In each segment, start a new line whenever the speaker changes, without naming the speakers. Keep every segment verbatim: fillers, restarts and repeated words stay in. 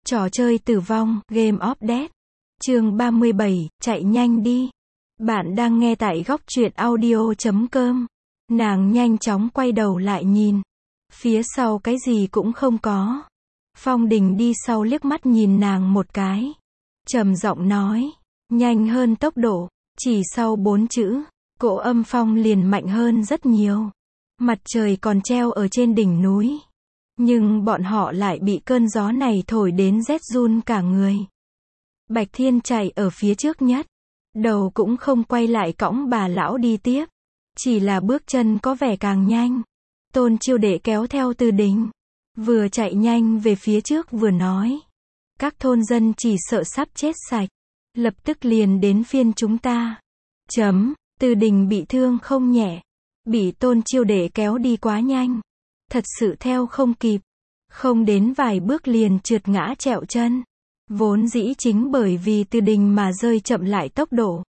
Trò chơi tử vong, Game of Death. Chương ba mươi bảy, chạy nhanh đi. Bạn đang nghe tại góc truyện audio chấm com. Nàng nhanh chóng quay đầu lại nhìn. Phía sau cái gì cũng không có. Phong Đình đi sau liếc mắt nhìn nàng một cái. Trầm giọng nói, nhanh hơn tốc độ. Chỉ sau bốn chữ, cỗ âm phong liền mạnh hơn rất nhiều. Mặt trời còn treo ở trên đỉnh núi. Nhưng bọn họ lại bị cơn gió này thổi đến rét run cả người. Bạch Thiên chạy ở phía trước nhất. Đầu cũng không quay lại cõng bà lão đi tiếp. Chỉ là bước chân có vẻ càng nhanh. Tôn Chiêu Đệ kéo theo Từ Đình. Vừa chạy nhanh về phía trước vừa nói. Các thôn dân chỉ sợ sắp chết sạch. Lập tức liền đến phiên chúng ta. Chấm, Từ Đình bị thương không nhẹ. Bị Tôn Chiêu Đệ kéo đi quá nhanh. Thật sự theo không kịp. Không đến vài bước liền trượt ngã trẹo chân. Vốn dĩ chính bởi vì Từ Đình mà rơi chậm lại tốc độ.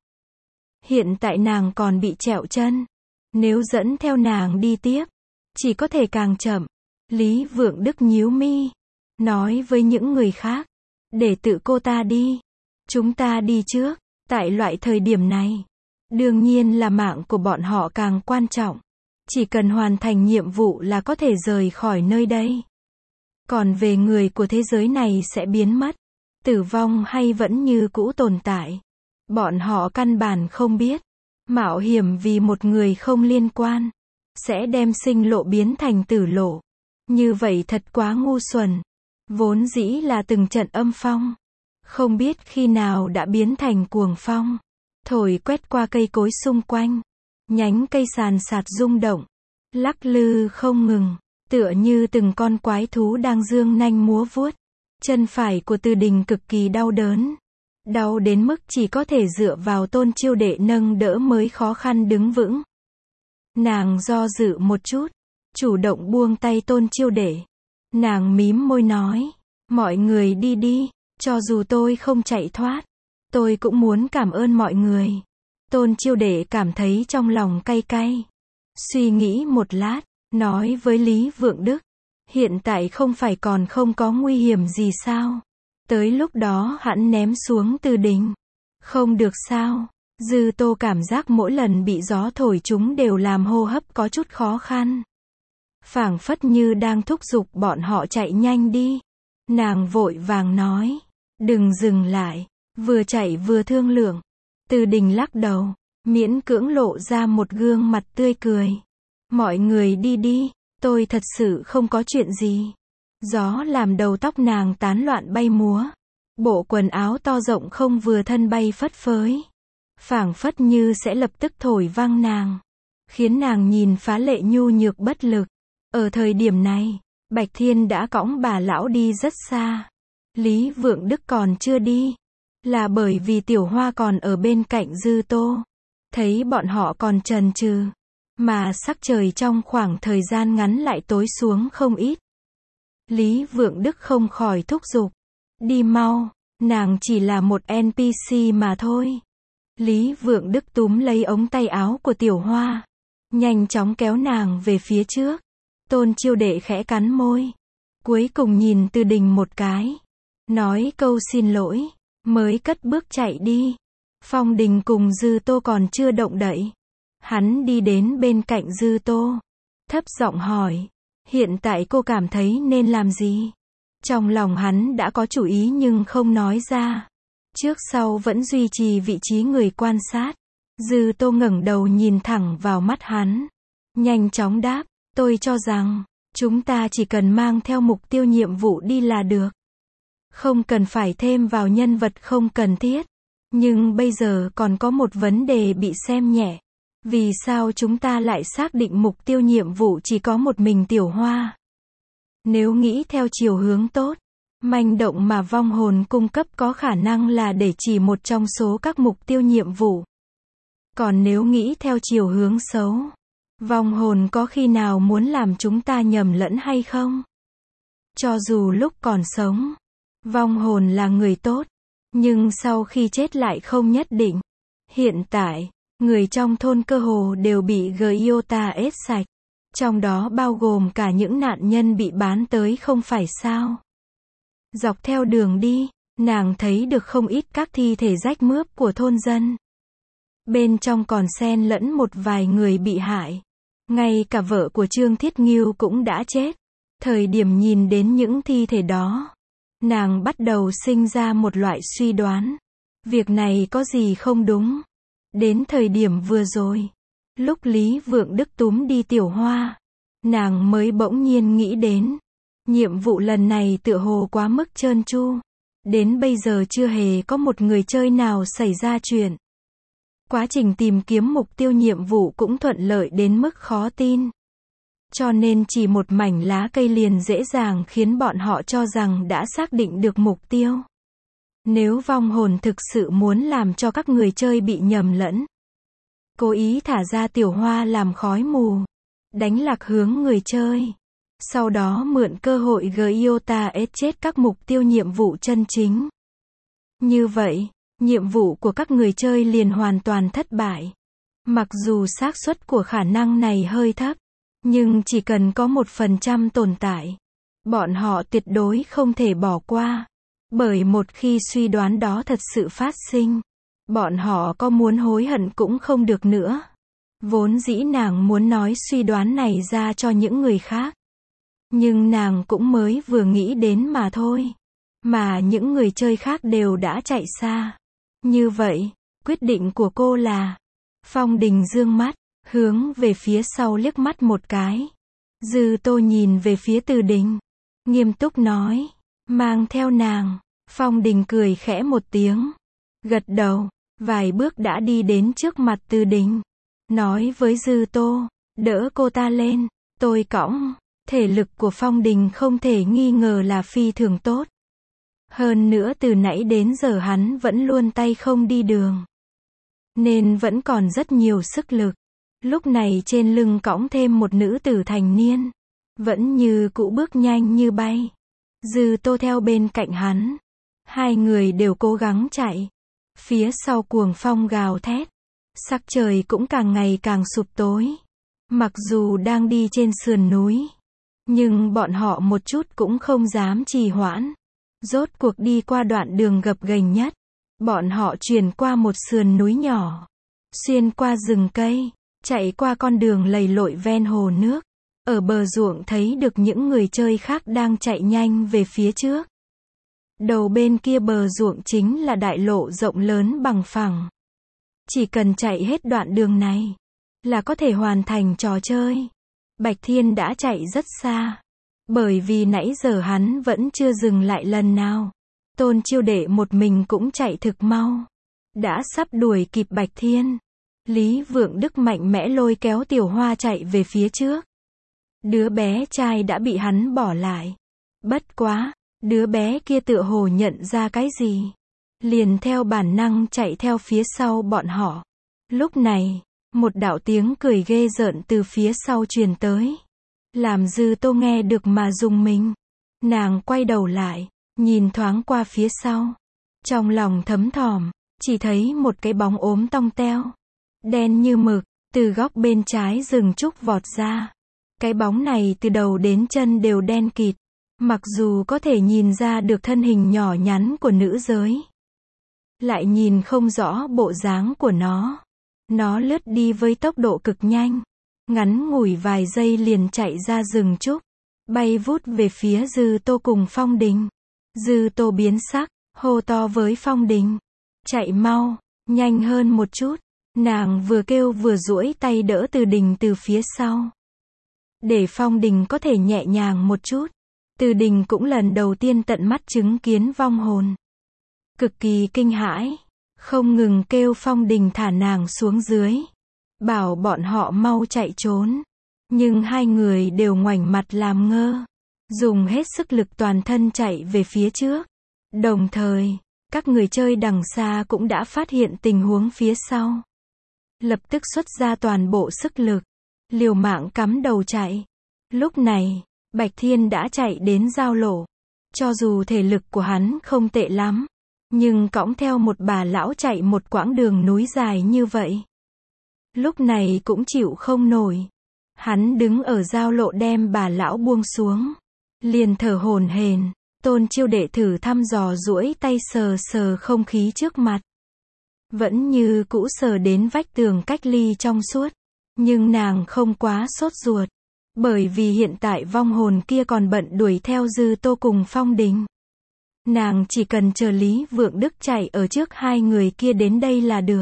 Hiện tại nàng còn bị trẹo chân. Nếu dẫn theo nàng đi tiếp, chỉ có thể càng chậm. Lý Vượng Đức nhíu mi. Nói với những người khác. Để tự cô ta đi. Chúng ta đi trước. Tại loại thời điểm này. Đương nhiên là mạng của bọn họ càng quan trọng. Chỉ cần hoàn thành nhiệm vụ là có thể rời khỏi nơi đây. Còn về người của thế giới này sẽ biến mất. Tử vong hay vẫn như cũ tồn tại. Bọn họ căn bản không biết. Mạo hiểm vì một người không liên quan. Sẽ đem sinh lộ biến thành tử lộ. Như vậy thật quá ngu xuẩn. Vốn dĩ là từng trận âm phong. Không biết khi nào đã biến thành cuồng phong. Thổi quét qua cây cối xung quanh. Nhánh cây sàn sạt rung động. Lắc lư không ngừng. Tựa như từng con quái thú đang dương nanh múa vuốt. Chân phải của Từ Đình cực kỳ đau đớn. Đau đến mức chỉ có thể dựa vào Tôn Chiêu Đệ nâng đỡ mới khó khăn đứng vững. Nàng do dự một chút. Chủ động buông tay Tôn Chiêu Đệ. Nàng mím môi nói. Mọi người đi đi. Cho dù tôi không chạy thoát. Tôi cũng muốn cảm ơn mọi người. Tôn Chiêu Đệ cảm thấy trong lòng cay cay. Suy nghĩ một lát. Nói với Lý Vượng Đức. Hiện tại không phải còn không có nguy hiểm gì sao? Tới lúc đó hắn ném xuống Từ Đình. Không được sao? Dư Tô cảm giác mỗi lần bị gió thổi chúng đều làm hô hấp có chút khó khăn. Phảng phất như đang thúc giục bọn họ chạy nhanh đi. Nàng vội vàng nói. Đừng dừng lại. Vừa chạy vừa thương lượng. Từ Đình lắc đầu. Miễn cưỡng lộ ra một gương mặt tươi cười. Mọi người đi đi. Tôi thật sự không có chuyện gì. Gió làm đầu tóc nàng tán loạn bay múa. Bộ quần áo to rộng không vừa thân bay phất phới. Phảng phất như sẽ lập tức thổi văng nàng. Khiến nàng nhìn phá lệ nhu nhược bất lực. Ở thời điểm này, Bạch Thiên đã cõng bà lão đi rất xa. Lý Vượng Đức còn chưa đi. Là bởi vì Tiểu Hoa còn ở bên cạnh Dư Tô. Thấy bọn họ còn chần chừ. Mà sắc trời trong khoảng thời gian ngắn lại tối xuống không ít. Lý Vượng Đức không khỏi thúc giục. Đi mau, nàng chỉ là một en pê xê mà thôi. Lý Vượng Đức túm lấy ống tay áo của Tiểu Hoa. Nhanh chóng kéo nàng về phía trước. Tôn Chiêu Đệ khẽ cắn môi. Cuối cùng nhìn Từ Đình một cái. Nói câu xin lỗi. Mới cất bước chạy đi. Phong Đình cùng Dư Tô còn chưa động đậy. Hắn đi đến bên cạnh Dư Tô. Thấp giọng hỏi. Hiện tại cô cảm thấy nên làm gì? Trong lòng hắn đã có chủ ý nhưng không nói ra. Trước sau vẫn duy trì vị trí người quan sát. Dư Tô ngẩng đầu nhìn thẳng vào mắt hắn. Nhanh chóng đáp. Tôi cho rằng, chúng ta chỉ cần mang theo mục tiêu nhiệm vụ đi là được. Không cần phải thêm vào nhân vật không cần thiết. Nhưng bây giờ còn có một vấn đề bị xem nhẹ. Vì sao chúng ta lại xác định mục tiêu nhiệm vụ chỉ có một mình Tiểu Hoa? Nếu nghĩ theo chiều hướng tốt, manh động mà vong hồn cung cấp có khả năng là để chỉ một trong số các mục tiêu nhiệm vụ. Còn nếu nghĩ theo chiều hướng xấu, vong hồn có khi nào muốn làm chúng ta nhầm lẫn hay không? Cho dù lúc còn sống, vong hồn là người tốt, nhưng sau khi chết lại không nhất định. Hiện tại, người trong thôn cơ hồ đều bị Gyota ết sạch. Trong đó bao gồm cả những nạn nhân bị bán tới không phải sao? Dọc theo đường đi, nàng thấy được không ít các thi thể rách mướp của thôn dân. Bên trong còn xen lẫn một vài người bị hại. Ngay cả vợ của Trương Thiết Ngưu cũng đã chết. Thời điểm nhìn đến những thi thể đó, nàng bắt đầu sinh ra một loại suy đoán. Việc này có gì không đúng. Đến thời điểm vừa rồi, lúc Lý Vượng Đức túm đi Tiểu Hoa, nàng mới bỗng nhiên nghĩ đến. Nhiệm vụ lần này tựa hồ quá mức trơn tru. Đến bây giờ chưa hề có một người chơi nào xảy ra chuyện. Quá trình tìm kiếm mục tiêu nhiệm vụ cũng thuận lợi đến mức khó tin. Cho nên chỉ một mảnh lá cây liền dễ dàng khiến bọn họ cho rằng đã xác định được mục tiêu. Nếu vong hồn thực sự muốn làm cho các người chơi bị nhầm lẫn, cố ý thả ra Tiểu Hoa làm khói mù, đánh lạc hướng người chơi, sau đó mượn cơ hội Giota ết chết các mục tiêu nhiệm vụ chân chính. Như vậy, nhiệm vụ của các người chơi liền hoàn toàn thất bại. Mặc dù xác suất của khả năng này hơi thấp, nhưng chỉ cần có một phần trăm tồn tại, bọn họ tuyệt đối không thể bỏ qua. Bởi một khi suy đoán đó thật sự phát sinh, bọn họ có muốn hối hận cũng không được nữa. Vốn dĩ nàng muốn nói suy đoán này ra cho những người khác. Nhưng nàng cũng mới vừa nghĩ đến mà thôi. Mà những người chơi khác đều đã chạy xa. Như vậy, quyết định của cô là... Phong Đình dương mắt, hướng về phía sau liếc mắt một cái. Dư Tô nhìn về phía Từ Đình, nghiêm túc nói, mang theo nàng. Phong Đình cười khẽ một tiếng, gật đầu, vài bước đã đi đến trước mặt Từ Đình, nói với Dư Tô, đỡ cô ta lên, tôi cõng. Thể lực của Phong Đình không thể nghi ngờ là phi thường tốt. Hơn nữa từ nãy đến giờ hắn vẫn luôn tay không đi đường, nên vẫn còn rất nhiều sức lực. Lúc này trên lưng cõng thêm một nữ tử thành niên, vẫn như cũ bước nhanh như bay. Dư Tô theo bên cạnh hắn, hai người đều cố gắng chạy. Phía sau cuồng phong gào thét, sắc trời cũng càng ngày càng sụp tối. Mặc dù đang đi trên sườn núi, nhưng bọn họ một chút cũng không dám trì hoãn. Rốt cuộc đi qua đoạn đường gập ghềnh nhất, bọn họ chuyển qua một sườn núi nhỏ, xuyên qua rừng cây, chạy qua con đường lầy lội ven hồ nước. Ở bờ ruộng thấy được những người chơi khác đang chạy nhanh về phía trước. Đầu bên kia bờ ruộng chính là đại lộ rộng lớn bằng phẳng. Chỉ cần chạy hết đoạn đường này, là có thể hoàn thành trò chơi. Bạch Thiên đã chạy rất xa. Bởi vì nãy giờ hắn vẫn chưa dừng lại lần nào. Tôn Chiêu Đệ một mình cũng chạy thực mau. Đã sắp đuổi kịp Bạch Thiên. Lý Vượng Đức mạnh mẽ lôi kéo Tiểu Hoa chạy về phía trước. Đứa bé trai đã bị hắn bỏ lại. Bất quá, đứa bé kia tựa hồ nhận ra cái gì, liền theo bản năng chạy theo phía sau bọn họ. Lúc này, một đạo tiếng cười ghê rợn từ phía sau truyền tới, làm Dư Tô nghe được mà rùng mình. Nàng quay đầu lại, nhìn thoáng qua phía sau, trong lòng thấm thòm, chỉ thấy một cái bóng ốm tong teo, đen như mực, từ góc bên trái rừng trúc vọt ra. Cái bóng này từ đầu đến chân đều đen kịt, mặc dù có thể nhìn ra được thân hình nhỏ nhắn của nữ giới, lại nhìn không rõ bộ dáng của nó. Nó lướt đi với tốc độ cực nhanh, ngắn ngủi vài giây liền chạy ra rừng trúc, bay vút về phía Dư Tô cùng Phong Đình. Dư Tô biến sắc, hô to với Phong Đình, chạy mau, nhanh hơn một chút. Nàng vừa kêu vừa duỗi tay đỡ Từ Đình từ phía sau, để Phong Đình có thể nhẹ nhàng một chút. Từ Đình cũng lần đầu tiên tận mắt chứng kiến vong hồn, cực kỳ kinh hãi, không ngừng kêu Phong Đình thả nàng xuống dưới, bảo bọn họ mau chạy trốn. Nhưng hai người đều ngoảnh mặt làm ngơ, dùng hết sức lực toàn thân chạy về phía trước. Đồng thời, các người chơi đằng xa cũng đã phát hiện tình huống phía sau, lập tức xuất ra toàn bộ sức lực, liều mạng cắm đầu chạy. Lúc này, Bạch Thiên đã chạy đến giao lộ. Cho dù thể lực của hắn không tệ lắm, nhưng cõng theo một bà lão chạy một quãng đường núi dài như vậy, lúc này cũng chịu không nổi. Hắn đứng ở giao lộ đem bà lão buông xuống, liền thở hổn hển, Tôn Chiêu Đệ thử thăm dò duỗi tay sờ sờ không khí trước mặt. Vẫn như cũ sờ đến vách tường cách ly trong suốt. Nhưng nàng không quá sốt ruột. Bởi vì hiện tại vong hồn kia còn bận đuổi theo Dư Tô cùng Phong Đình. Nàng chỉ cần chờ Lý Vượng Đức chạy ở trước hai người kia đến đây là được.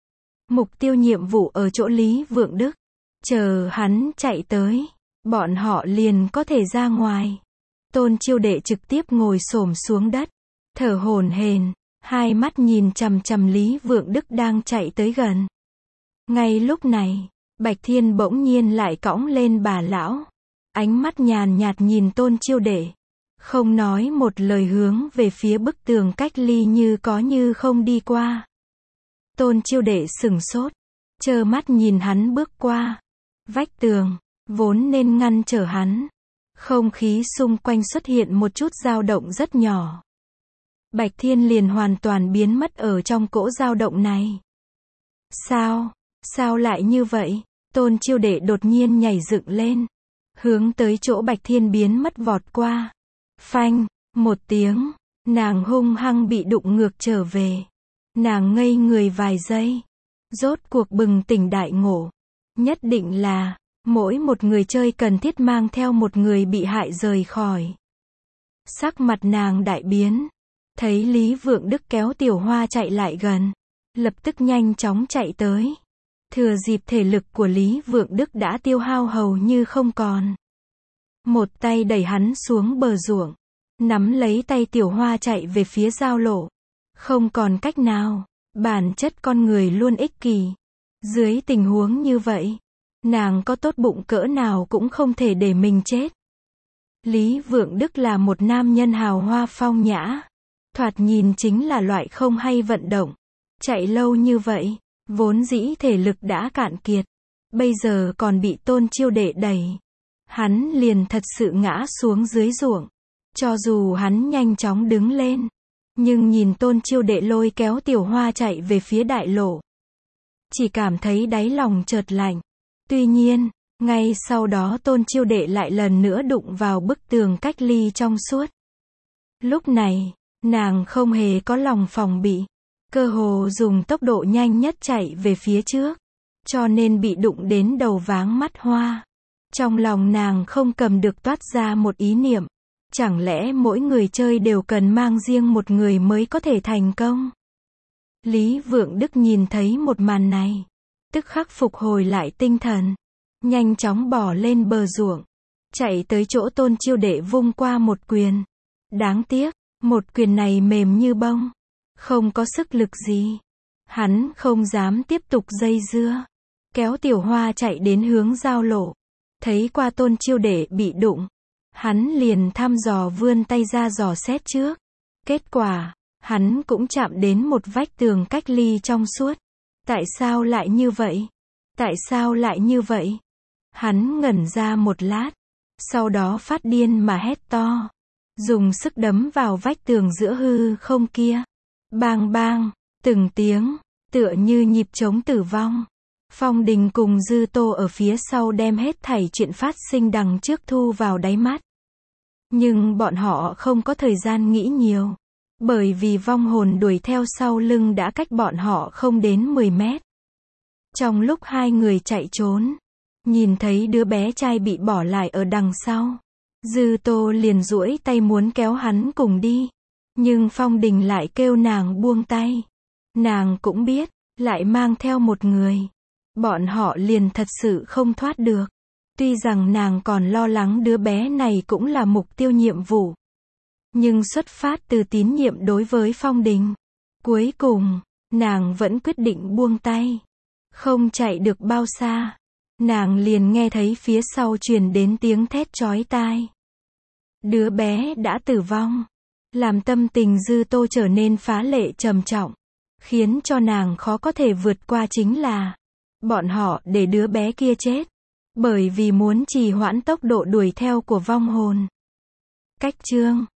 Mục tiêu nhiệm vụ ở chỗ Lý Vượng Đức. Chờ hắn chạy tới, bọn họ liền có thể ra ngoài. Tôn Chiêu Đệ trực tiếp ngồi xổm xuống đất, thở hổn hển, hai mắt nhìn chằm chằm Lý Vượng Đức đang chạy tới gần. Ngay lúc này, Bạch Thiên bỗng nhiên lại cõng lên bà lão. Ánh mắt nhàn nhạt nhìn Tôn Chiêu Đệ. Không nói một lời hướng về phía bức tường cách ly như có như không đi qua. Tôn Chiêu Đệ sửng sốt, trơ mắt nhìn hắn bước qua. Vách tường, vốn nên ngăn trở hắn. Không khí xung quanh xuất hiện một chút dao động rất nhỏ. Bạch Thiên liền hoàn toàn biến mất ở trong cỗ dao động này. Sao? Sao lại như vậy? Tôn Chiêu Đệ đột nhiên nhảy dựng lên. Hướng tới chỗ Bạch Thiên biến mất vọt qua. Phanh, một tiếng, nàng hung hăng bị đụng ngược trở về. Nàng ngây người vài giây. Rốt cuộc bừng tỉnh đại ngộ. Nhất định là, mỗi một người chơi cần thiết mang theo một người bị hại rời khỏi. Sắc mặt nàng đại biến. Thấy Lý Vượng Đức kéo Tiểu Hoa chạy lại gần. Lập tức nhanh chóng chạy tới. Thừa dịp thể lực của Lý Vượng Đức đã tiêu hao hầu như không còn. Một tay đẩy hắn xuống bờ ruộng. Nắm lấy tay Tiểu Hoa chạy về phía giao lộ. Không còn cách nào. Bản chất con người luôn ích kỷ. Dưới tình huống như vậy, nàng có tốt bụng cỡ nào cũng không thể để mình chết. Lý Vượng Đức là một nam nhân hào hoa phong nhã. Thoạt nhìn chính là loại không hay vận động. Chạy lâu như vậy, vốn dĩ thể lực đã cạn kiệt. Bây giờ còn bị Tôn Chiêu Đệ đẩy. Hắn liền thật sự ngã xuống dưới ruộng. Cho dù hắn nhanh chóng đứng lên. Nhưng nhìn Tôn Chiêu Đệ lôi kéo Tiểu Hoa chạy về phía đại lộ. Chỉ cảm thấy đáy lòng chợt lạnh. Tuy nhiên, ngay sau đó Tôn Chiêu Đệ lại lần nữa đụng vào bức tường cách ly trong suốt. Lúc này, nàng không hề có lòng phòng bị. Cơ hồ dùng tốc độ nhanh nhất chạy về phía trước. Cho nên bị đụng đến đầu váng mắt hoa. Trong lòng nàng không cầm được toát ra một ý niệm. Chẳng lẽ mỗi người chơi đều cần mang riêng một người mới có thể thành công? Lý Vượng Đức nhìn thấy một màn này. Tức khắc phục hồi lại tinh thần. Nhanh chóng bỏ lên bờ ruộng. Chạy tới chỗ Tôn Chiêu Đệ vung qua một quyền. Đáng tiếc, một quyền này mềm như bông. Không có sức lực gì. Hắn không dám tiếp tục dây dưa. Kéo Tiểu Hoa chạy đến hướng giao lộ. Thấy qua Tôn Chiêu Đệ bị đụng. Hắn liền thăm dò vươn tay ra dò xét trước. Kết quả, hắn cũng chạm đến một vách tường cách ly trong suốt. Tại sao lại như vậy? Tại sao lại như vậy? Hắn ngẩn ra một lát. Sau đó phát điên mà hét to. Dùng sức đấm vào vách tường giữa hư không kia. Bang bang, từng tiếng, tựa như nhịp trống tử vong. Phong Đình cùng Dư Tô ở phía sau đem hết thảy chuyện phát sinh đằng trước thu vào đáy mắt. Nhưng bọn họ không có thời gian nghĩ nhiều. Bởi vì vong hồn đuổi theo sau lưng đã cách bọn họ không đến mười mét. Trong lúc hai người chạy trốn, nhìn thấy đứa bé trai bị bỏ lại ở đằng sau. Dư Tô liền duỗi tay muốn kéo hắn cùng đi. Nhưng Phong Đình lại kêu nàng buông tay. Nàng cũng biết, lại mang theo một người. Bọn họ liền thật sự không thoát được. Tuy rằng nàng còn lo lắng đứa bé này cũng là mục tiêu nhiệm vụ. Nhưng xuất phát từ tín nhiệm đối với Phong Đình. Cuối cùng, nàng vẫn quyết định buông tay. Không chạy được bao xa. Nàng liền nghe thấy phía sau truyền đến tiếng thét chói tai. Đứa bé đã tử vong. Làm tâm tình Dư Tô trở nên phá lệ trầm trọng. Khiến cho nàng khó có thể vượt qua chính là bọn họ để đứa bé kia chết. Bởi vì muốn trì hoãn tốc độ đuổi theo của vong hồn. Cách chương